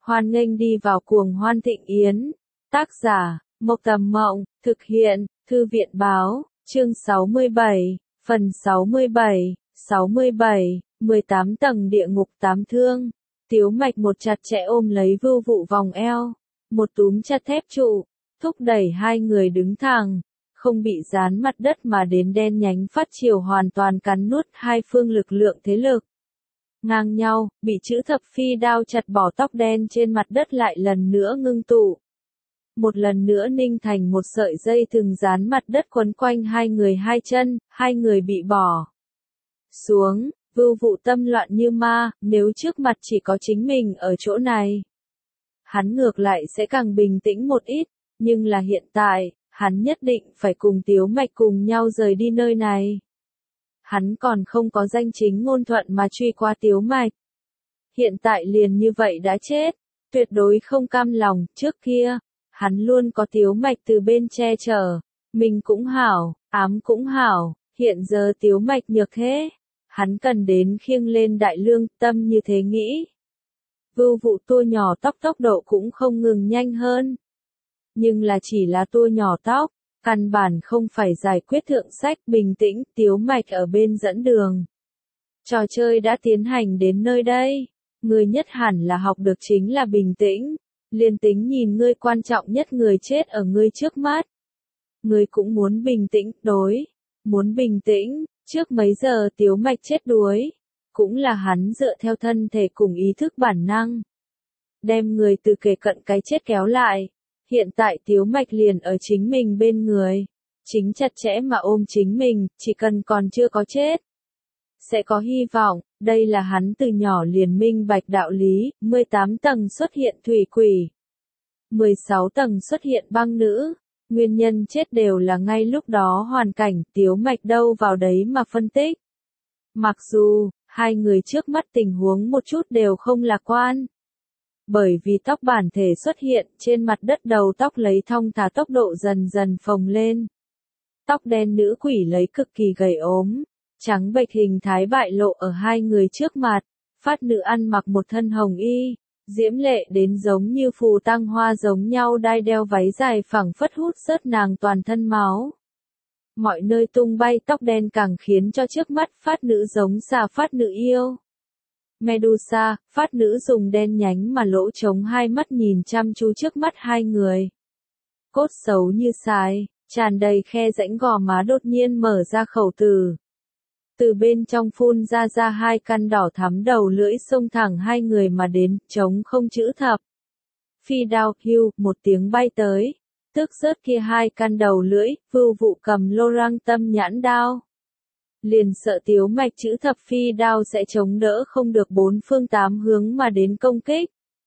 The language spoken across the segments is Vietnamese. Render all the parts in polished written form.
Hoan nghênh đi vào cuồng hoan thịnh yến. Tác giả, Mộc Tầm Mộng, thực hiện, Thư viện Báo, chương 67, phần 67, 18 tầng địa ngục 8 thương. Tiếu Mạch một chặt chẽ ôm lấy Vưu Vụ vòng eo, một túm chặt thép trụ, thúc đẩy hai người đứng thẳng, không bị dán mặt đất mà đến đen nhánh phát chiều hoàn toàn cắn nuốt hai phương lực lượng thế lực. Ngang nhau, bị chữ thập phi đao chặt bỏ tóc đen trên mặt đất lại lần nữa ngưng tụ. Một lần nữa ninh thành một sợi dây thừng dán mặt đất quấn quanh hai người hai chân, hai người bị bỏ xuống. Vưu Vụ tâm loạn như ma, nếu trước mặt chỉ có chính mình ở chỗ này, hắn ngược lại sẽ càng bình tĩnh một ít, nhưng là hiện tại, hắn nhất định phải cùng Tiếu Mạch cùng nhau rời đi nơi này. Hắn còn không có danh chính ngôn thuận mà truy qua Tiếu Mạch. Hiện tại liền như vậy đã chết, tuyệt đối không cam lòng. Trước kia, hắn luôn có Tiếu Mạch từ bên che chở, mình cũng hảo, ám cũng hảo, hiện giờ Tiếu Mạch nhược thế, hắn cần đến khiêng lên đại lương, tâm như thế nghĩ. Vưu Vụ tua nhỏ tóc tốc độ cũng không ngừng nhanh hơn. Nhưng là chỉ là tua nhỏ tóc, căn bản không phải giải quyết thượng sách. Bình tĩnh, Tiếu Mạch ở bên dẫn đường. Trò chơi đã tiến hành đến nơi đây, người nhất hẳn là học được chính là bình tĩnh. Liên tính nhìn ngươi quan trọng nhất người chết ở ngươi trước mắt, ngươi cũng muốn bình tĩnh, muốn bình tĩnh. Trước mấy giờ Tiếu Mạch chết đuối, cũng là hắn dựa theo thân thể cùng ý thức bản năng, đem người từ kề cận cái chết kéo lại. Hiện tại Tiếu Mạch liền ở chính mình bên người, chính chặt chẽ mà ôm chính mình, chỉ cần còn chưa có chết, sẽ có hy vọng. Đây là hắn từ nhỏ liền minh bạch đạo lý. 18 tầng xuất hiện thủy quỷ, 16 tầng xuất hiện băng nữ, nguyên nhân chết đều là ngay lúc đó hoàn cảnh. Tiếu Mạch đâu vào đấy mà phân tích. Mặc dù, hai người trước mắt tình huống một chút đều không lạc quan. Bởi vì tóc bản thể xuất hiện trên mặt đất, đầu tóc lấy thong thả tốc độ dần dần phồng lên. Tóc đen nữ quỷ lấy cực kỳ gầy ốm, trắng bệch hình thái bại lộ ở hai người trước mặt. Phát nữ ăn mặc một thân hồng y, diễm lệ đến giống như phù tang hoa giống nhau, đai đeo váy dài phẳng phất hút rớt nàng toàn thân máu. Mọi nơi tung bay tóc đen càng khiến cho trước mắt phát nữ giống xà phát nữ yêu Medusa. Phát nữ dùng đen nhánh mà lỗ trống hai mắt nhìn chăm chú trước mắt hai người. Cốt xấu như xài, tràn đầy khe rãnh gò má đột nhiên mở ra khẩu từ. Từ bên trong phun ra hai căn đỏ thắm đầu lưỡi xông thẳng hai người mà đến, trống không chữ thập. Phi đao, hưu, một tiếng bay tới. Tức rớt kia hai căn đầu lưỡi. Vưu Vụ cầm lô răng tâm nhãn đao, liền sợ Tiếu Mạch chữ thập phi đao sẽ chống đỡ không được bốn phương tám hướng mà đến công kích.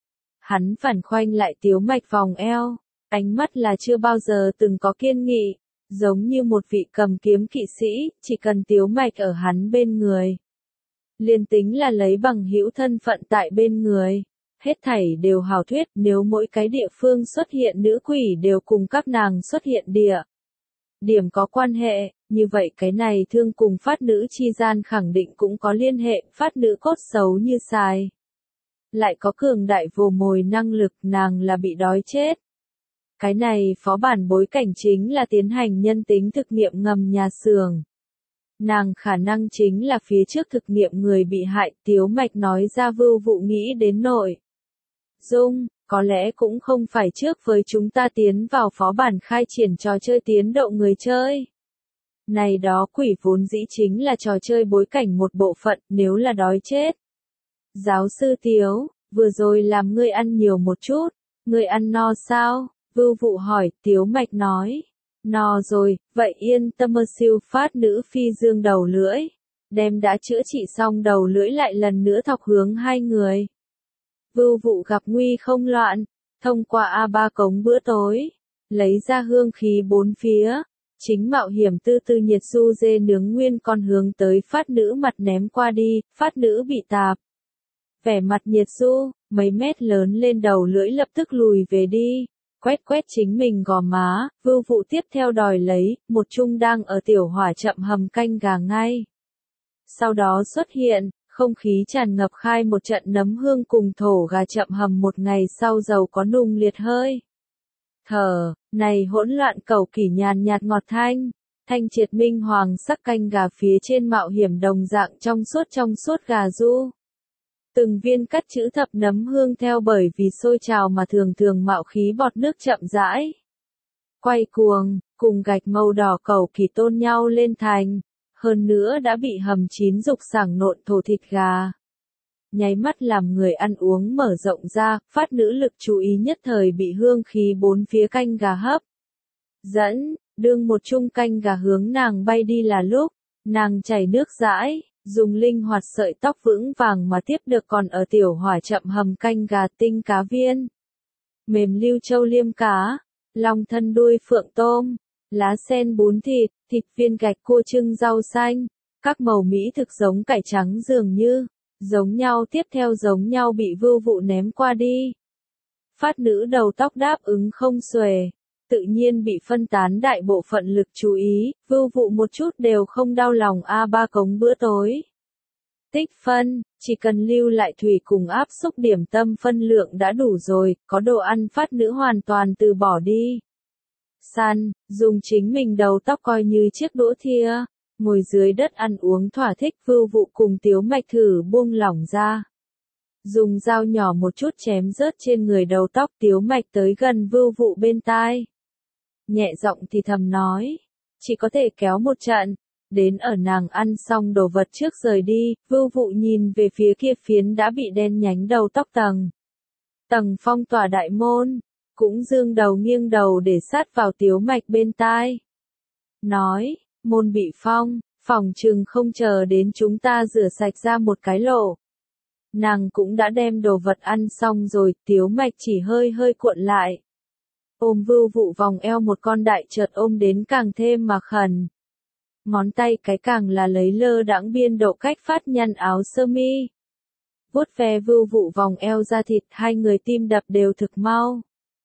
Hắn phản khoanh lại Tiếu Mạch vòng eo, ánh mắt là chưa bao giờ từng có kiên nghị, giống như một vị cầm kiếm kỵ sĩ. Chỉ cần Tiếu Mạch ở hắn bên người, liền tính là lấy bằng hữu thân phận tại bên người, hết thảy đều hảo thuyết. Nếu mỗi cái địa phương xuất hiện nữ quỷ đều cùng các nàng xuất hiện địa điểm có quan hệ, như vậy cái này thương cùng phát nữ chi gian khẳng định cũng có liên hệ. Phát nữ cốt xấu như xài, lại có cường đại vồ mồi năng lực, nàng là bị đói chết. Cái này phó bản bối cảnh chính là tiến hành nhân tính thực nghiệm ngầm nhà xưởng. Nàng khả năng chính là phía trước thực nghiệm người bị hại. Tiếu Mạch nói ra. Vưu Vụ nghĩ đến nội dung, có lẽ cũng không phải trước với chúng ta tiến vào phó bản khai triển trò chơi tiến độ người chơi. Này đó quỷ vốn dĩ chính là trò chơi bối cảnh một bộ phận, nếu là đói chết. Giáo sư Tiếu, vừa rồi làm ngươi ăn nhiều một chút, ngươi ăn no sao? Vưu Vụ hỏi. Tiếu Mạch nói, no rồi. Vậy yên tâm. Siêu phát nữ phi dương đầu lưỡi, đem đã chữa trị xong đầu lưỡi lại lần nữa thọc hướng hai người. Vưu Vụ gặp nguy không loạn, thông qua A3 cống bữa tối, lấy ra hương khí bốn phía, chính mạo hiểm tư tư nhiệt su dê nướng nguyên con hướng tới phát nữ mặt ném qua đi. Phát nữ bị tạp, vẻ mặt nhiệt su, mấy mét lớn lên đầu lưỡi lập tức lùi về đi, quét chính mình gò má. Vưu Vụ tiếp theo đòi lấy một chung đang ở tiểu hỏa chậm hầm canh gà ngay. Sau đó xuất hiện, Không khí tràn ngập khai một trận nấm hương cùng thổ gà chậm hầm một ngày sau dầu có nung liệt hơi. Thở, này hỗn loạn cầu kỳ nhàn nhạt ngọt thanh, thanh triệt minh hoàng sắc canh gà phía trên mạo hiểm đồng dạng trong suốt gà du. Từng viên cắt chữ thập nấm hương theo bởi vì sôi trào mà thường thường mạo khí bọt nước chậm rãi. Quay cuồng, cùng gạch màu đỏ cầu kỳ tôn nhau lên thành, hơn nữa đã bị hầm chín dục sảng nộn thổ thịt gà. Nháy mắt làm người ăn uống mở rộng ra, phát nữ lực chú ý nhất thời bị hương khí bốn phía canh gà hấp. Dẫn, đương một chung canh gà hướng nàng bay đi là lúc, nàng chảy nước dãi, dùng linh hoạt sợi tóc vững vàng mà tiếp được còn ở tiểu hỏa chậm hầm canh gà tinh cá viên. Mềm lưu châu liêm cá, lòng thân đuôi phượng tôm, lá sen bún thịt, thịt viên gạch cua trưng rau xanh, các màu mỹ thực giống cải trắng dường như, giống nhau tiếp theo giống nhau bị vưu vụ ném qua đi. Phát nữ đầu tóc đáp ứng không xuề, tự nhiên bị phân tán đại bộ phận lực chú ý, vưu vụ một chút đều không đau lòng ba cống bữa tối. Tích phân, chỉ cần lưu lại thủy cùng áp xúc điểm tâm phân lượng đã đủ rồi, có đồ ăn phát nữ hoàn toàn từ bỏ đi. Săn, dùng chính mình đầu tóc coi như chiếc đũa thìa, ngồi dưới đất ăn uống thỏa thích vưu vụ cùng tiếu mạch thử buông lỏng ra. Dùng dao nhỏ một chút chém rớt trên người đầu tóc tiếu mạch tới gần vưu vụ bên tai. Nhẹ giọng thì thầm nói, chỉ có thể kéo một trận, đến ở nàng ăn xong đồ vật trước rời đi, vưu vụ nhìn về phía kia phiến đã bị đen nhánh đầu tóc tầng phong tỏa đại môn, cũng dương đầu nghiêng đầu để sát vào tiếu mạch bên tai. Nói, môn bị phong, phòng chừng không chờ đến chúng ta rửa sạch ra một cái lỗ. Nàng cũng đã đem đồ vật ăn xong rồi, tiếu mạch chỉ hơi cuộn lại. Ôm vưu vụ vòng eo một con đại chợt ôm đến càng thêm mà khẩn. Ngón tay cái càng là lấy lơ đãng biên độ cách phát nhăn áo sơ mi. Vuốt ve vưu vụ vòng eo ra thịt, hai người tim đập đều thực mau.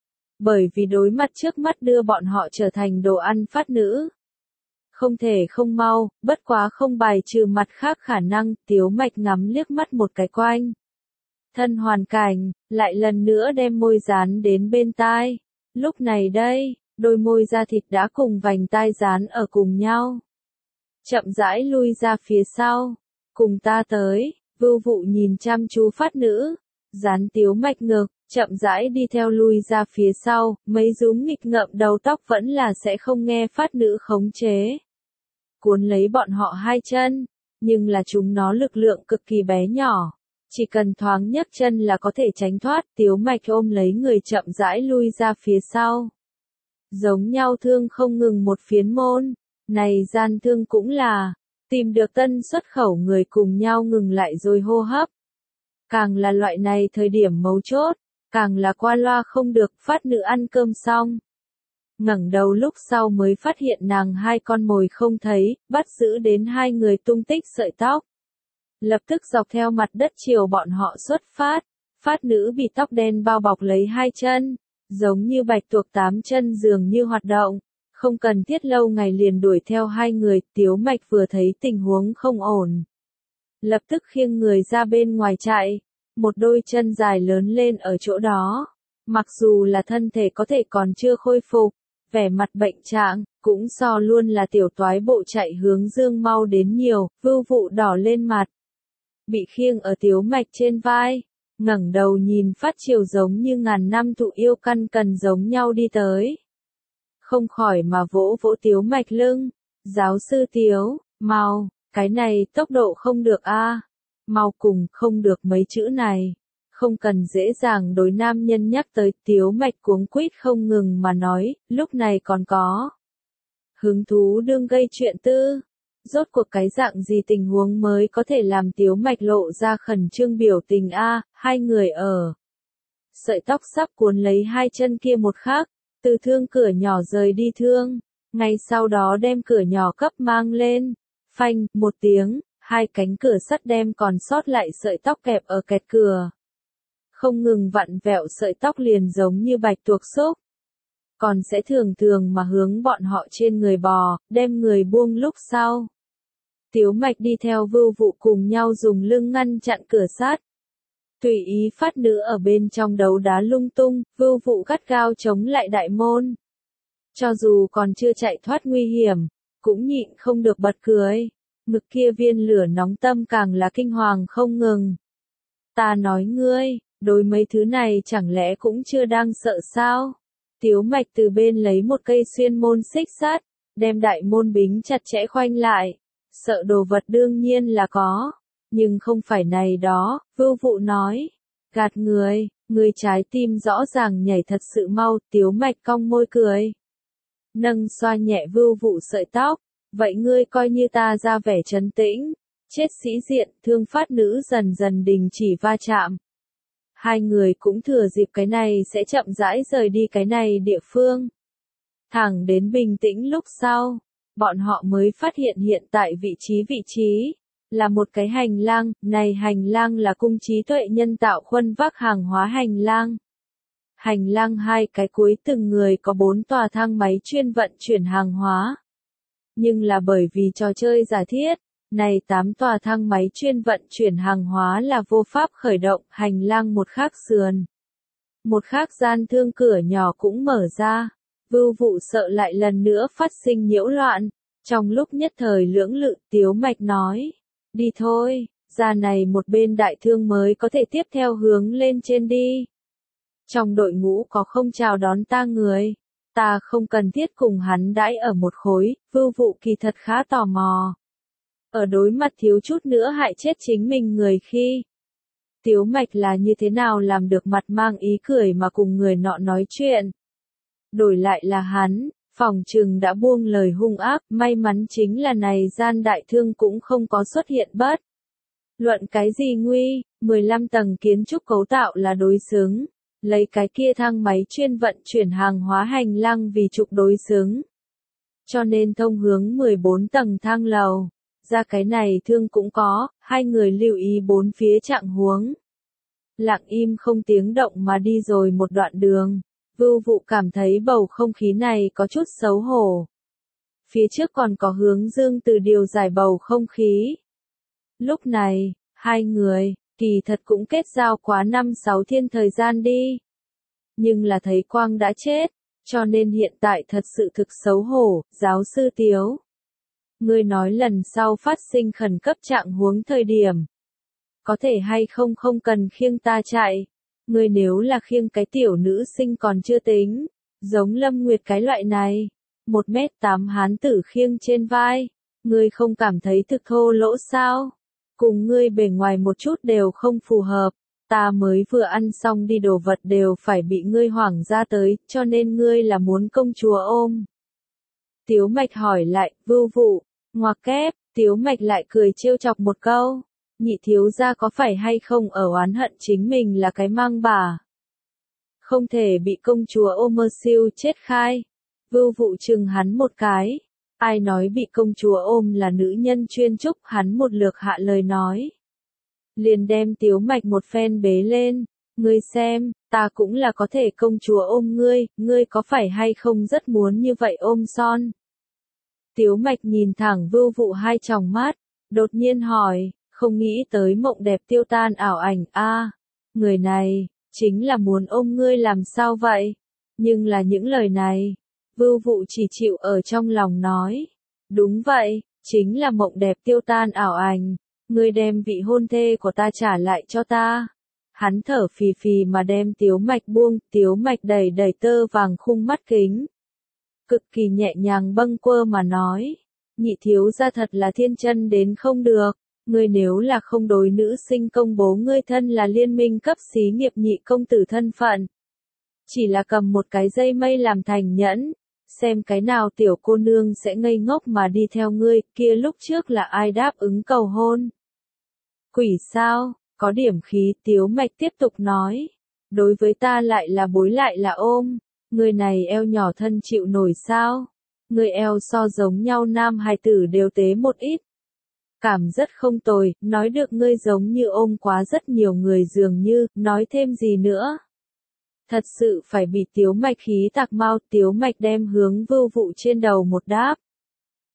Bởi vì đối mặt trước mắt đưa bọn họ trở thành đồ ăn phát nữ. Không thể không mau, bất quá không bài trừ mặt khác khả năng, tiếu mạch ngắm liếc mắt một cái quanh. Thân hoàn cảnh, lại lần nữa đem môi dán đến bên tai. Lúc này đây, đôi môi da thịt đã cùng vành tai dán ở cùng nhau. Chậm rãi lui ra phía sau. Cùng ta tới, vưu vụ nhìn chăm chú phát nữ. Dán tiếu mạch ngực, chậm rãi đi theo lui ra phía sau, mấy rúm nghịch ngợm đầu tóc vẫn là sẽ không nghe phát nữ khống chế. Cuốn lấy bọn họ hai chân, nhưng là chúng nó lực lượng cực kỳ bé nhỏ. Chỉ cần thoáng nhấc chân là có thể tránh thoát, tiếu mạch ôm lấy người chậm rãi lui ra phía sau. Giống nhau thương không ngừng một phiến môn, này gian thương cũng là, tìm được tân xuất khẩu người cùng nhau ngừng lại rồi hô hấp. Càng là loại này thời điểm mấu chốt, càng là qua loa không được, phát nữ ăn cơm xong. Ngẩng đầu lúc sau mới phát hiện nàng hai con mồi không thấy, bắt giữ đến hai người tung tích sợi tóc. Lập tức dọc theo mặt đất chiều bọn họ xuất phát, phát nữ bị tóc đen bao bọc lấy hai chân, giống như bạch tuộc tám chân dường như hoạt động, không cần thiết lâu ngày liền đuổi theo hai người, tiếu mạch vừa thấy tình huống không ổn. Lập tức khiêng người ra bên ngoài chạy, một đôi chân dài lớn lên ở chỗ đó, mặc dù là thân thể có thể còn chưa khôi phục, vẻ mặt bệnh trạng, cũng so luôn là tiểu toái bộ chạy hướng dương mau đến nhiều, vưu vụ đỏ lên mặt. Bị khiêng ở tiếu mạch trên vai, ngẩng đầu nhìn phát chiều giống như ngàn năm thụ yêu căn cần giống nhau đi tới. Không khỏi mà vỗ vỗ tiếu mạch lưng, giáo sư tiếu, mau, cái này tốc độ không được mau cùng không được mấy chữ này. Không cần dễ dàng đối nam nhân nhắc tới, tiếu mạch cuống quýt không ngừng mà nói, lúc này còn có hứng thú đương gây chuyện tư. Rốt cuộc cái dạng gì tình huống mới có thể làm tiếu mạch lộ ra khẩn trương biểu tình hai người ở. Sợi tóc sắp cuốn lấy hai chân kia một khắc, từ thương cửa nhỏ rời đi thương, ngay sau đó đem cửa nhỏ cấp mang lên, phanh, một tiếng, hai cánh cửa sắt đem còn sót lại sợi tóc kẹp ở kẹt cửa. Không ngừng vặn vẹo sợi tóc liền giống như bạch tuộc xúc. Còn sẽ thường thường mà hướng bọn họ trên người bò, đem người buông lúc sau. Tiếu Mạch đi theo Vưu Vụ cùng nhau dùng lưng ngăn chặn cửa sắt. Tùy ý phát nữ ở bên trong đấu đá lung tung, Vưu Vụ gắt gao chống lại đại môn. Cho dù còn chưa chạy thoát nguy hiểm, cũng nhịn không được bật cười. Ngực kia viên lửa nóng tâm càng là kinh hoàng không ngừng. Ta nói ngươi, đối mấy thứ này chẳng lẽ cũng chưa đang sợ sao? Tiếu Mạch từ bên lấy một cây xuyên môn xích sắt, đem đại môn bính chặt chẽ khoanh lại. Sợ đồ vật đương nhiên là có, nhưng không phải này đó, Vưu Vụ nói. Gạt người trái tim rõ ràng nhảy thật sự mau, Tiếu Mạch cong môi cười. Nâng xoa nhẹ Vưu Vụ sợi tóc, vậy ngươi coi như ta ra vẻ trấn tĩnh, chết sĩ diện, thương phát nữ dần dần đình chỉ va chạm. Hai người cũng thừa dịp cái này sẽ chậm rãi rời đi cái này địa phương. Thẳng đến bình tĩnh lúc sau, bọn họ mới phát hiện hiện tại vị trí là một cái hành lang, này hành lang là cung trí tuệ nhân tạo khuân vác hàng hóa hành lang. Hành lang hai cái cuối từng người có 4 tòa thang máy chuyên vận chuyển hàng hóa. Nhưng là bởi vì trò chơi giả thiết, này 8 tòa thang máy chuyên vận chuyển hàng hóa là vô pháp khởi động, hành lang một khác sườn. Một khác gian thương cửa nhỏ cũng mở ra, Vưu Vụ sợ lại lần nữa phát sinh nhiễu loạn. Trong lúc nhất thời lưỡng lự, Tiếu Mạch nói, đi thôi, ra này một bên đại thương mới có thể tiếp theo hướng lên trên đi. Trong đội ngũ có không chào đón ta người, ta không cần thiết cùng hắn đãi ở một khối, Vưu Vụ kỳ thật khá tò mò. Ở đối mặt thiếu chút nữa hại chết chính mình người khi. Tiếu Mạch là như thế nào làm được mặt mang ý cười mà cùng người nọ nói chuyện. Đổi lại là hắn, phòng trừng đã buông lời hung ác, may mắn chính là này gian đại thương cũng không có xuất hiện bất. Luận cái gì nguy, 15 tầng kiến trúc cấu tạo là đối xứng, lấy cái kia thang máy chuyên vận chuyển hàng hóa hành lang vì trục đối xứng. Cho nên thông hướng 14 tầng thang lầu, ra cái này thương cũng có, hai người lưu ý bốn phía trạng huống. Lặng im không tiếng động mà đi rồi một đoạn đường. Vưu Vụ cảm thấy bầu không khí này có chút xấu hổ. Phía trước còn có Hướng Dương từ điều giải bầu không khí. Lúc này, hai người, kỳ thật cũng kết giao quá 5-6 thiên thời gian đi. Nhưng là thấy Quang đã chết, cho nên hiện tại thật sự thực xấu hổ, giáo sư Tiếu. Ngươi nói lần sau phát sinh khẩn cấp trạng huống thời điểm. Có thể hay không cần khiêng ta chạy. Ngươi nếu là khiêng cái tiểu nữ sinh còn chưa tính, giống Lâm Nguyệt cái loại này, 1m8 hán tử khiêng trên vai, ngươi không cảm thấy thực thô lỗ sao? Cùng ngươi bề ngoài một chút đều không phù hợp, ta mới vừa ăn xong đi đồ vật đều phải bị ngươi hoảng ra tới, cho nên ngươi là muốn công chúa ôm. Tiếu Mạch hỏi lại, Vưu Vụ, ngoặc kép, Tiếu Mạch lại cười trêu chọc một câu. Nhị thiếu gia có phải hay không ở oán hận chính mình là cái mang bà. Không thể bị công chúa ôm mơ siêu chết khai. Vưu Vụ chừng hắn một cái. Ai nói bị công chúa ôm là nữ nhân chuyên trúc, hắn một lượt hạ lời nói. Liền đem Tiếu Mạch một phen bế lên. Ngươi xem, ta cũng là có thể công chúa ôm ngươi, ngươi có phải hay không rất muốn như vậy ôm son. Tiếu Mạch nhìn thẳng Vưu Vụ hai tròng mắt, đột nhiên hỏi. Không nghĩ tới mộng đẹp tiêu tan ảo ảnh a, người này, chính là muốn ôm ngươi làm sao vậy? Nhưng là những lời này, Vưu Vụ chỉ chịu ở trong lòng nói. Đúng vậy, chính là mộng đẹp tiêu tan ảo ảnh, ngươi đem vị hôn thê của ta trả lại cho ta. Hắn thở phì phì mà đem Tiếu Mạch buông, Tiếu Mạch đẩy đẩy tơ vàng khung mắt kính. Cực kỳ nhẹ nhàng bâng quơ mà nói, nhị thiếu gia thật là thiên chân đến không được. Ngươi nếu là không đối nữ sinh công bố ngươi thân là liên minh cấp xí nghiệp nhị công tử thân phận. Chỉ là cầm một cái dây mây làm thành nhẫn, xem cái nào tiểu cô nương sẽ ngây ngốc mà đi theo ngươi, kia lúc trước là ai đáp ứng cầu hôn. Quỷ sao, có điểm khí, Tiếu Mạch tiếp tục nói. Đối với ta lại là bối lại là ôm, người này eo nhỏ thân chịu nổi sao. Người eo so giống nhau nam hài tử đều tế một ít. Cảm rất không tồi, nói được ngươi giống như ôm quá rất nhiều người dường như, nói thêm gì nữa. Thật sự phải bị Tiếu Mạch khí tạc mau, Tiếu Mạch đem hướng Vưu Vụ trên đầu một đáp.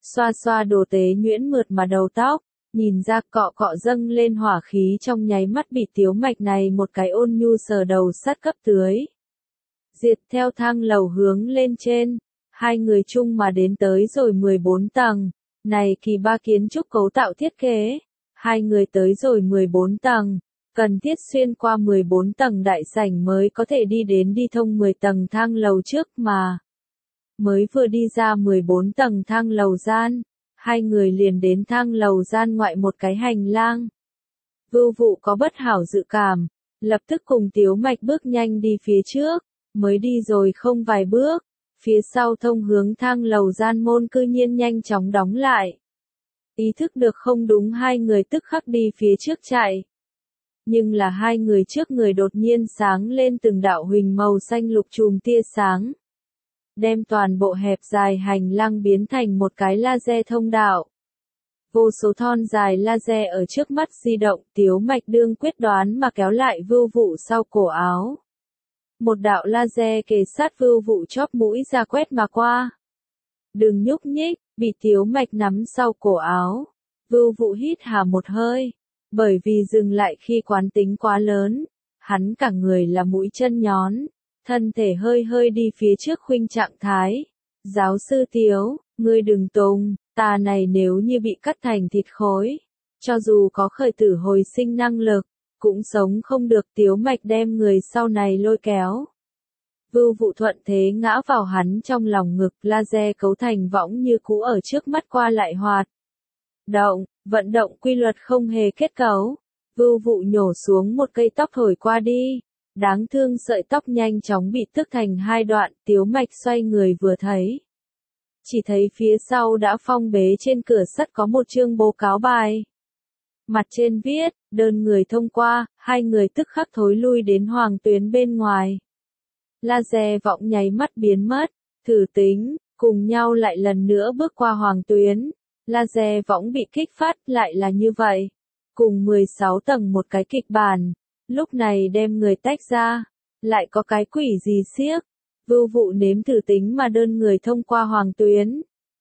xoa xoa đồ tế nhuyễn mượt mà đầu tóc, nhìn ra cọ cọ dâng lên hỏa khí trong nháy mắt bị Tiếu Mạch này một cái ôn nhu sờ đầu sát cấp tưới. Diệt theo thang lầu hướng lên trên, hai người chung mà đến tới rồi 14 tầng, này kỳ ba kiến trúc cấu tạo thiết kế, hai người tới rồi 14 tầng, cần thiết xuyên qua 14 tầng đại sảnh mới có thể đi thông 10 tầng thang lầu trước mà. Mới vừa đi ra 14 tầng thang lầu gian, hai người liền đến thang lầu gian ngoại một cái hành lang. Vưu Vụ có bất hảo dự cảm, lập tức cùng Tiếu Mạch bước nhanh đi phía trước, mới đi rồi không vài bước, phía sau thông hướng thang lầu gian môn cư nhiên nhanh chóng đóng lại. Ý thức được không đúng hai người tức khắc đi phía trước chạy. Nhưng là hai người trước người đột nhiên sáng lên từng đạo huỳnh màu xanh lục chùm tia sáng. Đem toàn bộ hẹp dài hành lang biến thành một cái laser thông đạo. Vô số thon dài laser ở trước mắt di động, Tiếu Mạch đương quyết đoán mà kéo lại Vưu Vụ sau cổ áo. Một đạo laser kề sát Vưu Vụ chóp mũi ra quét mà qua. Đừng nhúc nhích, bị Tiếu Mạch nắm sau cổ áo. Vưu Vụ hít hà một hơi, bởi vì dừng lại khi quán tính quá lớn, hắn cả người là mũi chân nhón, thân thể hơi hơi đi phía trước khuynh trạng thái. Giáo sư Tiếu, ngươi đừng tùng, ta này nếu như bị cắt thành thịt khối, cho dù có khởi tử hồi sinh năng lực, cũng sống không được. Tiếu Mạch đem người sau này lôi kéo. Vưu Vụ thuận thế ngã vào hắn trong lòng ngực, laser cấu thành võng như cũ ở trước mắt qua lại hoạt. Vận động quy luật không hề kết cấu. Vưu Vụ nhổ xuống một cây tóc thổi qua đi. Đáng thương sợi tóc nhanh chóng bị tước thành hai đoạn, Tiếu Mạch xoay người vừa thấy. Chỉ thấy phía sau đã phong bế trên cửa sắt có một chương bố cáo bài. Mặt trên viết, đơn người thông qua, hai người tức khắc thối lui đến hoàng tuyến bên ngoài. Laser võng nháy mắt biến mất, thử tính, cùng nhau lại lần nữa bước qua hoàng tuyến. Laser võng bị kích phát lại là như vậy. Cùng 16 tầng một cái kịch bản. Lúc này đem người tách ra, lại có cái quỷ gì xiếc. Vưu Vụ nếm thử tính mà đơn người thông qua hoàng tuyến.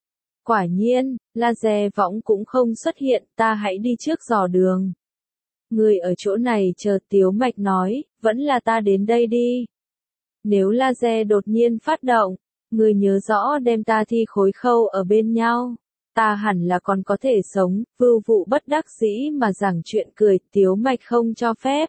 Quả nhiên, laser võng cũng không xuất hiện, ta hãy đi trước dò đường. Người ở chỗ này chờ, Tiếu Mạch nói, vẫn là ta đến đây đi. Nếu laser đột nhiên phát động, người nhớ rõ đem ta thi khối khâu ở bên nhau. Ta hẳn là còn có thể sống. Vưu Vụ bất đắc dĩ mà giảng chuyện cười, Tiếu Mạch không cho phép.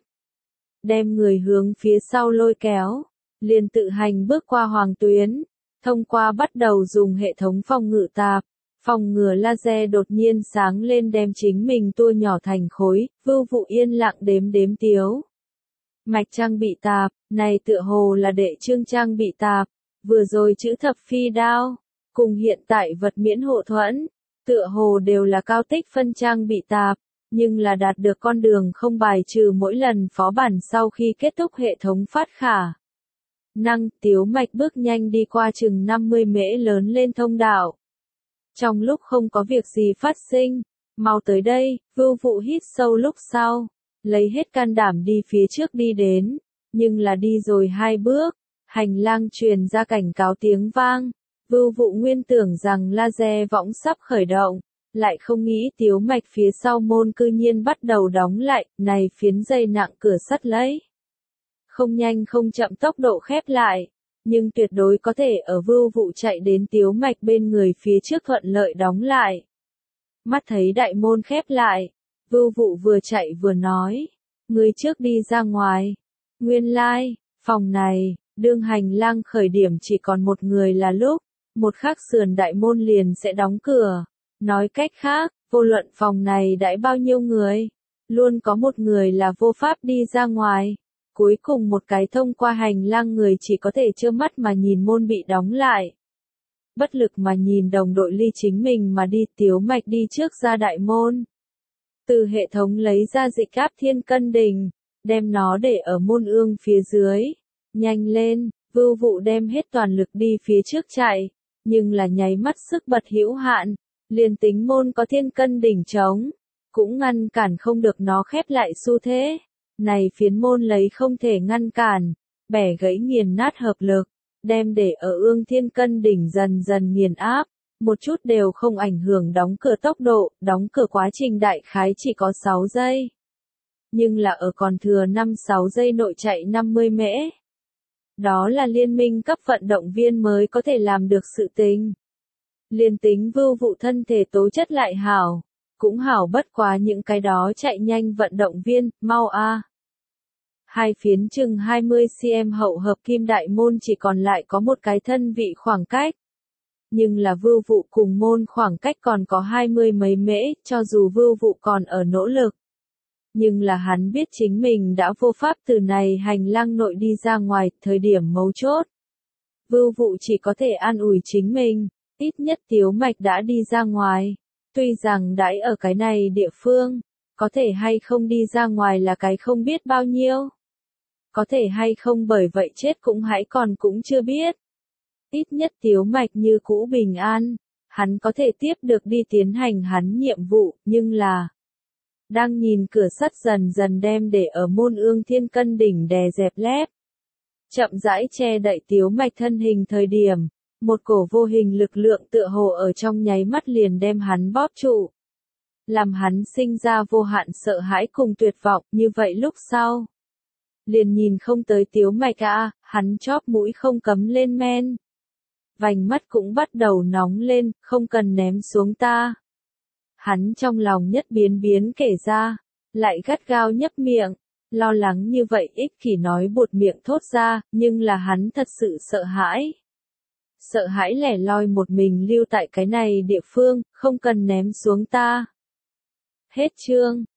Đem người hướng phía sau lôi kéo, liền tự hành bước qua hoàng tuyến, thông qua bắt đầu dùng hệ thống phòng ngự tạp, phòng ngừa laser đột nhiên sáng lên đem chính mình tua nhỏ thành khối. Vưu Vụ yên lặng đếm Tiếu Mạch trang bị tạp, này tựa hồ là đệ chương trang bị tạp, vừa rồi chữ thập phi đao, cùng hiện tại vật miễn hộ thuẫn, tựa hồ đều là cao tích phân trang bị tạp. Nhưng là đạt được con đường không bài trừ mỗi lần phó bản sau khi kết thúc hệ thống phát khả năng. Tiếu Mạch bước nhanh đi qua chừng 50 mễ lớn lên thông đạo. Trong lúc không có việc gì phát sinh, mau tới đây. Vưu Vụ hít sâu lúc sau, lấy hết can đảm đi phía trước đi đến, nhưng là đi rồi hai bước, hành lang truyền ra cảnh cáo tiếng vang. Vưu Vụ nguyên tưởng rằng laser võng sắp khởi động. Lại không nghĩ Tiếu Mạch phía sau môn cư nhiên bắt đầu đóng lại, này phiến dây nặng cửa sắt lấy. Không nhanh không chậm tốc độ khép lại, nhưng tuyệt đối có thể ở Vưu Vụ chạy đến Tiếu Mạch bên người phía trước thuận lợi đóng lại. Mắt thấy đại môn khép lại, Vưu Vụ vừa chạy vừa nói, người trước đi ra ngoài. Nguyên lai, phòng này, đương hành lang khởi điểm chỉ còn một người là lúc, một khắc sườn đại môn liền sẽ đóng cửa. Nói cách khác, vô luận phòng này đãi bao nhiêu người, luôn có một người là vô pháp đi ra ngoài. Cuối cùng một cái thông qua hành lang người chỉ có thể trơ mắt mà nhìn môn bị đóng lại. Bất lực mà nhìn đồng đội ly chính mình mà đi. Tiếu Mạch đi trước ra đại môn. Từ hệ thống lấy ra dịch áp thiên cân đình, đem nó để ở môn ương phía dưới. Nhanh lên, Vưu Vụ đem hết toàn lực đi phía trước chạy, nhưng là nháy mắt sức bật hữu hạn. Liền tính môn có thiên cân đỉnh trống, cũng ngăn cản không được nó khép lại xu thế. Này phiến môn lấy không thể ngăn cản, bẻ gãy nghiền nát hợp lực, đem để ở ương thiên cân đỉnh dần dần nghiền áp. một chút đều không ảnh hưởng đóng cửa tốc độ, đóng cửa quá trình đại khái chỉ có 6 giây. Nhưng là ở còn thừa 5-6 giây nội chạy 50 mễ. Đó là liên minh cấp vận động viên mới có thể làm được sự tình. Liên tính vưu vụ thân thể tố chất lại hảo, cũng hảo bất quá những cái đó chạy nhanh vận động viên, mau a. Hai phiến chừng 20 cm hậu hợp kim đại môn chỉ còn lại có một cái thân vị khoảng cách. Nhưng là vưu vụ cùng môn khoảng cách còn có 20 mấy mễ, cho dù vưu vụ còn ở nỗ lực. Nhưng là hắn biết chính mình đã vô pháp từ này hành lang nội đi ra ngoài, thời điểm mấu chốt. Vưu vụ chỉ có thể an ủi chính mình, ít nhất Tiếu Mạch đã đi ra ngoài. Tuy rằng đãi ở cái này địa phương, có thể hay không đi ra ngoài là cái không biết bao nhiêu. Có thể hay không bởi vậy chết cũng hãy còn cũng chưa biết. Ít nhất Tiếu Mạch như cũ bình an, hắn có thể tiếp được đi tiến hành hắn nhiệm vụ, nhưng là đang nhìn cửa sắt dần dần đem để ở môn ương thiên cân đỉnh đè dẹp lép. Chậm rãi che đậy Tiếu Mạch thân hình thời điểm, một cổ vô hình lực lượng tựa hồ ở trong nháy mắt liền đem hắn bóp trụ. Làm hắn sinh ra vô hạn sợ hãi cùng tuyệt vọng, như vậy lúc sau. Liền nhìn không tới Tiếu Mạch hắn chóp mũi không cấm lên men. Vành mắt cũng bắt đầu nóng lên, không cần ném xuống ta. Hắn trong lòng nhất biến kể ra, lại gắt gao nhấp miệng, lo lắng như vậy ích kỷ nói buột miệng thốt ra, nhưng là hắn thật sự sợ hãi. Sợ hãi lẻ loi một mình lưu tại cái này địa phương, không cần ném xuống ta. Hết chương.